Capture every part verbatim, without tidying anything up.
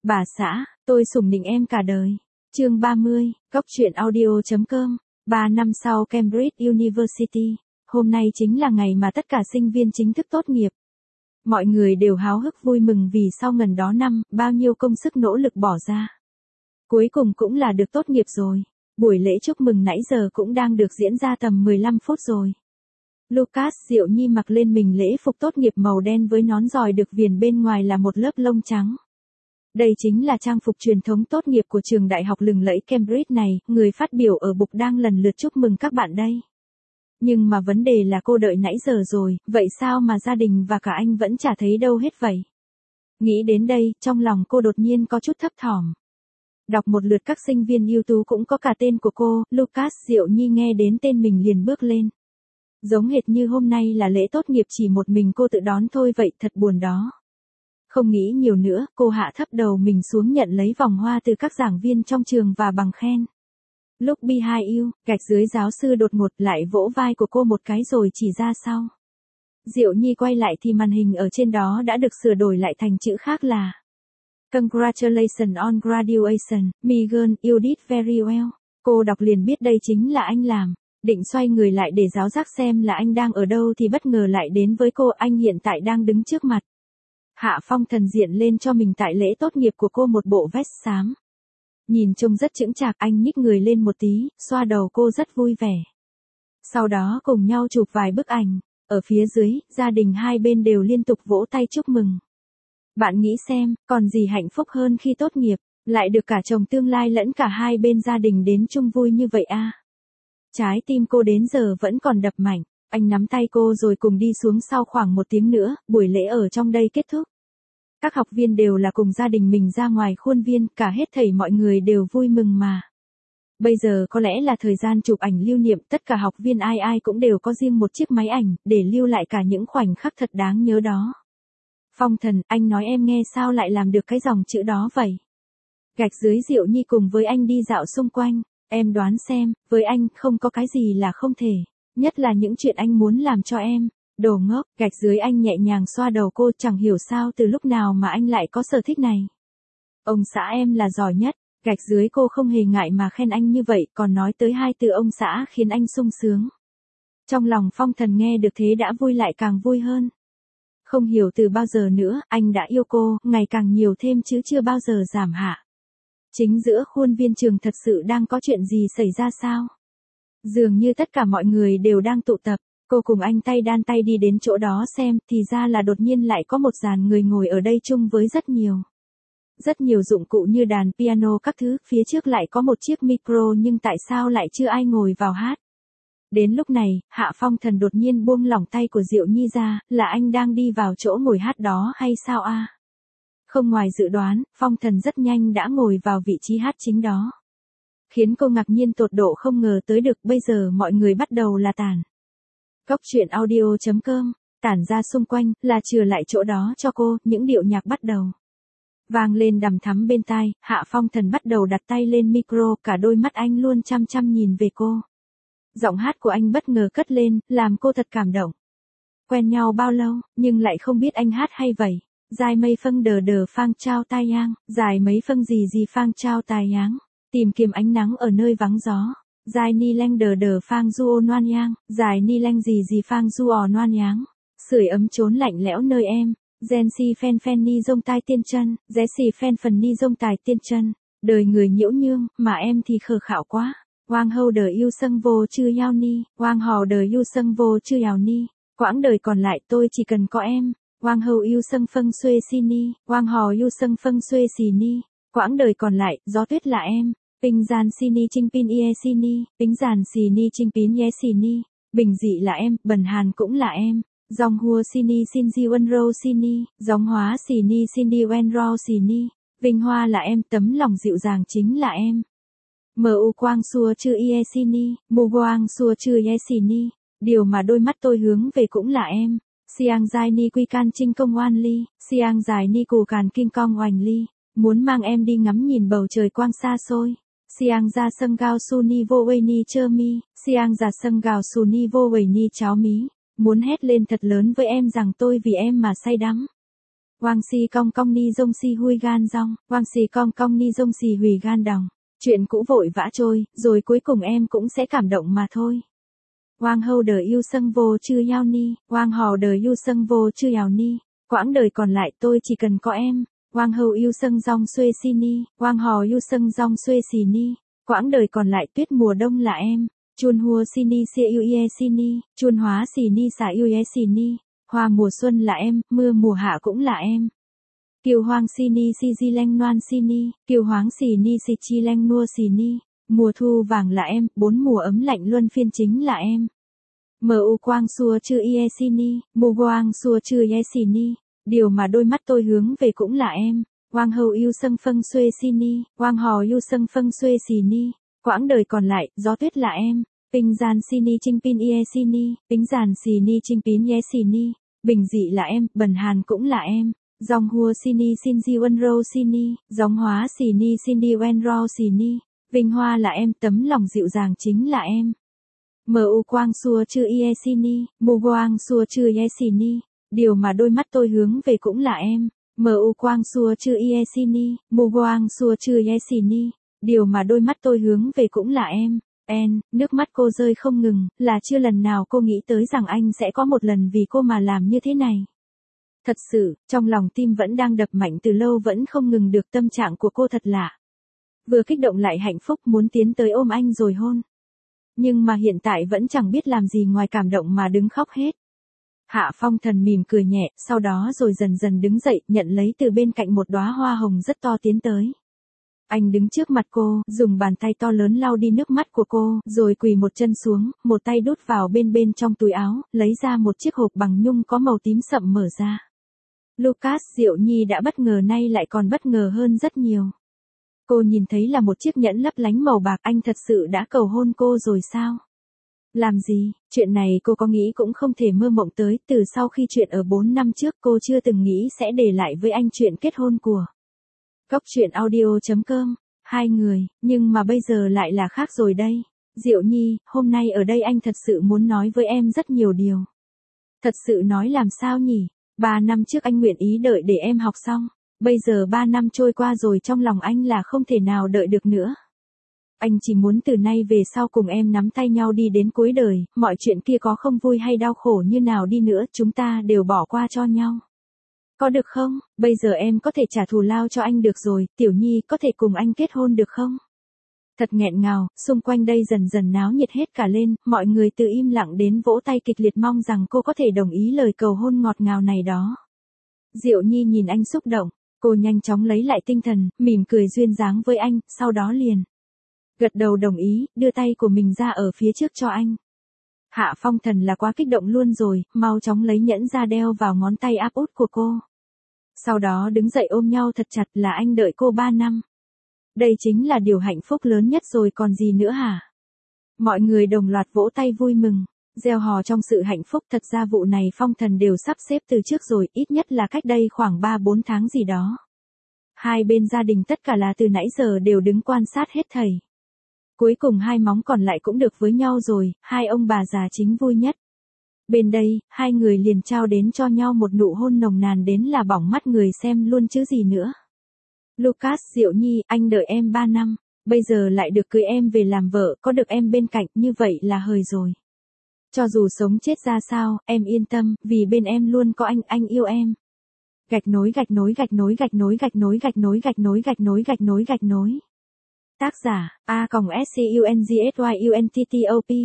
Bà xã, tôi sủng nịnh em cả đời. Chương ba mươi, Cóc truyện audio chấm com. Ba năm sau Cambridge University, hôm nay chính là ngày mà tất cả sinh viên chính thức tốt nghiệp. Mọi người đều háo hức vui mừng vì sau ngần đó năm, bao nhiêu công sức nỗ lực bỏ ra. Cuối cùng cũng là được tốt nghiệp rồi. Buổi lễ chúc mừng nãy giờ cũng đang được diễn ra tầm mười lăm phút rồi. Lucas Diệu Nhi mặc lên mình lễ phục tốt nghiệp màu đen với nón giòi được viền bên ngoài là một lớp lông trắng. Đây chính là trang phục truyền thống tốt nghiệp của trường đại học lừng lẫy Cambridge này, người phát biểu ở bục đang lần lượt chúc mừng các bạn đây. Nhưng mà vấn đề là cô đợi nãy giờ rồi, vậy sao mà gia đình và cả anh vẫn chả thấy đâu hết vậy? Nghĩ đến đây, trong lòng cô đột nhiên có chút thấp thỏm. Đọc một lượt các sinh viên ưu tú cũng có cả tên của cô, Lucas Diệu Nhi nghe đến tên mình liền bước lên. Giống hệt như hôm nay là lễ tốt nghiệp chỉ một mình cô tự đón thôi vậy, thật buồn đó. Không nghĩ nhiều nữa, cô hạ thấp đầu mình xuống nhận lấy vòng hoa từ các giảng viên trong trường và bằng khen. Lúc behind you, gạch dưới giáo sư đột ngột lại vỗ vai của cô một cái rồi chỉ ra sau. Diệu Nhi quay lại thì màn hình ở trên đó đã được sửa đổi lại thành chữ khác là Congratulations on graduation, Megan, you did very well. Cô đọc liền biết đây chính là anh làm. Định xoay người lại để giáo giác xem là anh đang ở đâu thì bất ngờ lại đến với cô, anh hiện tại đang đứng trước mặt. Hạ Phong Thần diện lên cho mình tại lễ tốt nghiệp của cô một bộ vest xám. Nhìn trông rất chững chạc, anh nhích người lên một tí, xoa đầu cô rất vui vẻ. Sau đó cùng nhau chụp vài bức ảnh. Ở phía dưới, gia đình hai bên đều liên tục vỗ tay chúc mừng. Bạn nghĩ xem, còn gì hạnh phúc hơn khi tốt nghiệp, lại được cả chồng tương lai lẫn cả hai bên gia đình đến chung vui như vậy a. À? Trái tim cô đến giờ vẫn còn đập mạnh. Anh nắm tay cô rồi cùng đi xuống. Sau khoảng một tiếng nữa, buổi lễ ở trong đây kết thúc. Các học viên đều là cùng gia đình mình ra ngoài khuôn viên, cả hết thảy mọi người đều vui mừng mà. Bây giờ có lẽ là thời gian chụp ảnh lưu niệm, tất cả học viên ai ai cũng đều có riêng một chiếc máy ảnh, để lưu lại cả những khoảnh khắc thật đáng nhớ đó. Phong Thần, anh nói em nghe sao lại làm được cái dòng chữ đó vậy? Gạch dưới Diệu Nhi cùng với anh đi dạo xung quanh, em đoán xem, với anh không có cái gì là không thể, nhất là những chuyện anh muốn làm cho em. Đồ ngốc, gạch dưới anh nhẹ nhàng xoa đầu cô, chẳng hiểu sao từ lúc nào mà anh lại có sở thích này. Ông xã em là giỏi nhất, gạch dưới cô không hề ngại mà khen anh như vậy, còn nói tới hai từ ông xã khiến anh sung sướng. Trong lòng Phong Thần nghe được thế đã vui lại càng vui hơn. Không hiểu từ bao giờ nữa, anh đã yêu cô, ngày càng nhiều thêm chứ chưa bao giờ giảm hạ. Chính giữa khuôn viên trường thật sự đang có chuyện gì xảy ra sao? Dường như tất cả mọi người đều đang tụ tập. Cô cùng anh tay đan tay đi đến chỗ đó xem, thì ra là đột nhiên lại có một dàn người ngồi ở đây chung với rất nhiều. Rất nhiều dụng cụ như đàn piano các thứ, phía trước lại có một chiếc micro nhưng tại sao lại chưa ai ngồi vào hát. Đến lúc này, Hạ Phong Thần đột nhiên buông lỏng tay của Diệu Nhi ra, là anh đang đi vào chỗ ngồi hát đó hay sao a? À? Không ngoài dự đoán, Phong Thần rất nhanh đã ngồi vào vị trí hát chính đó. Khiến cô ngạc nhiên tột độ không ngờ tới được, bây giờ mọi người bắt đầu là tản. Cóc truyện audio chấm com, tản ra xung quanh, là chừa lại chỗ đó cho cô, những điệu nhạc bắt đầu vang lên đằm thắm bên tai. Hạ Phong Thần bắt đầu đặt tay lên micro, cả đôi mắt anh luôn chăm chăm nhìn về cô. Giọng hát của anh bất ngờ cất lên, làm cô thật cảm động. Quen nhau bao lâu, nhưng lại không biết anh hát hay vậy. Dài mấy phân đờ đờ phang trao tai yang, dài mấy phân gì gì phang trao tai yang, tìm kiếm ánh nắng ở nơi vắng gió. Dài ni leng đờ đờ phang du ô noan yang, dài ni leng gì gì phang du ò noan yang, sưởi ấm chốn lạnh lẽo nơi em. Gen si phen phen ni dông tai tiên chân, ré xì phen phần ni dông tài tiên chân, đời người nhiễu nhương, mà em thì khờ khạo quá. Wang hầu đời yêu sâng vô chư yao ni, Wang hò đời yêu sâng vô chư yao ni, quãng đời còn lại tôi chỉ cần có em. Wang hầu yêu sâng phân xuê si ni, Wang hò yêu sâng phân xuê xì ni, quãng đời còn lại, gió tuyết là em. Bình giàn si ni trinh pin ie si ni, tính giàn xì ni trinh pin ie xì ni, bình dị là em, bần hàn cũng là em. Dòng hùa si ni xin di wen rô si ni, dòng hóa xì ni xin đi wen rô xì ni, vinh hoa là em, tấm lòng dịu dàng chính là em. Mu quang xua chư ie si ni, mu quang xua chư ie si ni, điều mà đôi mắt tôi hướng về cũng là em. Siang dài ni quy can trinh công oan ly, siang dài ni cù càn kinh cong oành ly, muốn mang em đi ngắm nhìn bầu trời quang xa xôi. Siang ra sân gao su ni vô quê ni chơ mi, siang ra sân gao su ni vô quê ni cháo mí, muốn hét lên thật lớn với em rằng tôi vì em mà say đắm. Wang si cong cong ni dông si hui gan dong, Wang si cong cong ni dông si hủy gan đồng. Chuyện cũ vội vã trôi, rồi cuối cùng em cũng sẽ cảm động mà thôi. Wang hầu đời yêu sâng vô chư yao ni, Wang hò đời yêu sâng vô chư yao ni. Quãng đời còn lại tôi chỉ cần có em. Wang hầu yêu sâng dong xuê si ni, Wang hò yêu sâng dong xuê xì ni. Quãng đời còn lại tuyết mùa đông là em. Chuôn hùa si ni xia yêu ye si ni, chuôn hóa xì ni xả yêu ye xì ni. Hoa mùa xuân là em, mưa mùa hạ cũng là em. Kiều hoang si ni si di leng noan si ni, kiều hoáng xì ni si chi leng nua xì ni. Mùa thu vàng là em, bốn mùa ấm lạnh luân phiên chính là em. Mờ u quang xua chư ie si ni, mù quang xua chư ye xì ni. Điều mà đôi mắt tôi hướng về cũng là em. Wang hầu yêu sâng phâng xuê si ni, Wang hò yêu sâng phâng xuê xì ni. Quãng đời còn lại, gió tuyết là em. Pinh giàn si ni trinh pin ie si ni, tính giàn xì ni trinh pin ye xì ni. Bình dị là em, bần hàn cũng là em. Dòng hùa si ni xin di wen rô si ni, dòng hóa xì ni xin đi wen rô xì ni. Vinh hoa là em, tấm lòng dịu dàng chính là em. Mờ u quang xua chư ie si ni, mù quang xua chư ye xì ni. Điều mà đôi mắt tôi hướng về cũng là em. Mờ u quang xua chư ie si ni, mù quang xua chư ye xì ni. Điều mà đôi mắt tôi hướng về cũng là em. En, nước mắt cô rơi không ngừng, là chưa lần nào cô nghĩ tới rằng anh sẽ có một lần vì cô mà làm như thế này. Thật sự, trong lòng tim vẫn đang đập mạnh từ lâu vẫn không ngừng được, tâm trạng của cô thật lạ. Vừa kích động lại hạnh phúc muốn tiến tới ôm anh rồi hôn. Nhưng mà hiện tại vẫn chẳng biết làm gì ngoài cảm động mà đứng khóc hết. Hạ Phong Thần mỉm cười nhẹ, sau đó rồi dần dần đứng dậy, nhận lấy từ bên cạnh một đóa hoa hồng rất to tiến tới. Anh đứng trước mặt cô, dùng bàn tay to lớn lau đi nước mắt của cô, rồi quỳ một chân xuống, một tay đút vào bên bên trong túi áo, lấy ra một chiếc hộp bằng nhung có màu tím sậm mở ra. Lucas Diệu Nhi đã bất ngờ, nay lại còn bất ngờ hơn rất nhiều. Cô nhìn thấy là một chiếc nhẫn lấp lánh màu bạc, anh thật sự đã cầu hôn cô rồi sao? Làm gì, chuyện này cô có nghĩ cũng không thể mơ mộng tới, từ sau khi chuyện ở bốn năm trước cô chưa từng nghĩ sẽ để lại với anh chuyện kết hôn của. Cốc truyện audio chấm com, hai người, nhưng mà bây giờ lại là khác rồi đây. Diệu Nhi, hôm nay ở đây anh thật sự muốn nói với em rất nhiều điều. Thật sự nói làm sao nhỉ? Ba năm trước anh nguyện ý đợi để em học xong. Bây giờ ba năm trôi qua rồi, trong lòng anh là không thể nào đợi được nữa. Anh chỉ muốn từ nay về sau cùng em nắm tay nhau đi đến cuối đời, mọi chuyện kia có không vui hay đau khổ như nào đi nữa, chúng ta đều bỏ qua cho nhau. Có được không? Bây giờ em có thể trả thù lao cho anh được rồi, Tiểu Nhi có thể cùng anh kết hôn được không? Thật nghẹn ngào, xung quanh đây dần dần náo nhiệt hết cả lên, mọi người từ im lặng đến vỗ tay kịch liệt mong rằng cô có thể đồng ý lời cầu hôn ngọt ngào này đó. Diệu Nhi nhìn anh xúc động, cô nhanh chóng lấy lại tinh thần, mỉm cười duyên dáng với anh, sau đó liền gật đầu đồng ý, đưa tay của mình ra ở phía trước cho anh. Hạ Phong Thần là quá kích động luôn rồi, mau chóng lấy nhẫn ra đeo vào ngón tay áp út của cô. Sau đó đứng dậy ôm nhau thật chặt, là anh đợi cô ba năm. Đây chính là điều hạnh phúc lớn nhất rồi còn gì nữa hả? Mọi người đồng loạt vỗ tay vui mừng, reo hò trong sự hạnh phúc. Thật ra vụ này Phong Thần đều sắp xếp từ trước rồi, ít nhất là cách đây khoảng ba bốn tháng gì đó. Hai bên gia đình tất cả là từ nãy giờ đều đứng quan sát hết thảy. Cuối cùng hai móng còn lại cũng được với nhau rồi, hai ông bà già chính vui nhất. Bên đây, hai người liền trao đến cho nhau một nụ hôn nồng nàn đến là bỏng mắt người xem luôn chứ gì nữa. Lucas Diệu Nhi, anh đợi em ba năm, bây giờ lại được cưới em về làm vợ, có được em bên cạnh, như vậy là hời rồi. Cho dù sống chết ra sao, em yên tâm, vì bên em luôn có anh, anh yêu em. Gạch nối gạch nối gạch nối gạch nối gạch nối gạch nối gạch nối gạch nối gạch nối gạch nối. Tác giả, A S C U N G S Y U N T T O P.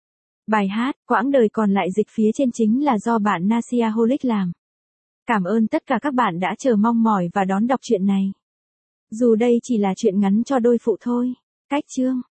Bài hát, quãng đời còn lại dịch phía trên chính là do bạn Nasiaholic làm. Cảm ơn tất cả các bạn đã chờ mong mỏi và đón đọc truyện này. Dù đây chỉ là truyện ngắn cho đôi phụ thôi. Cách chương.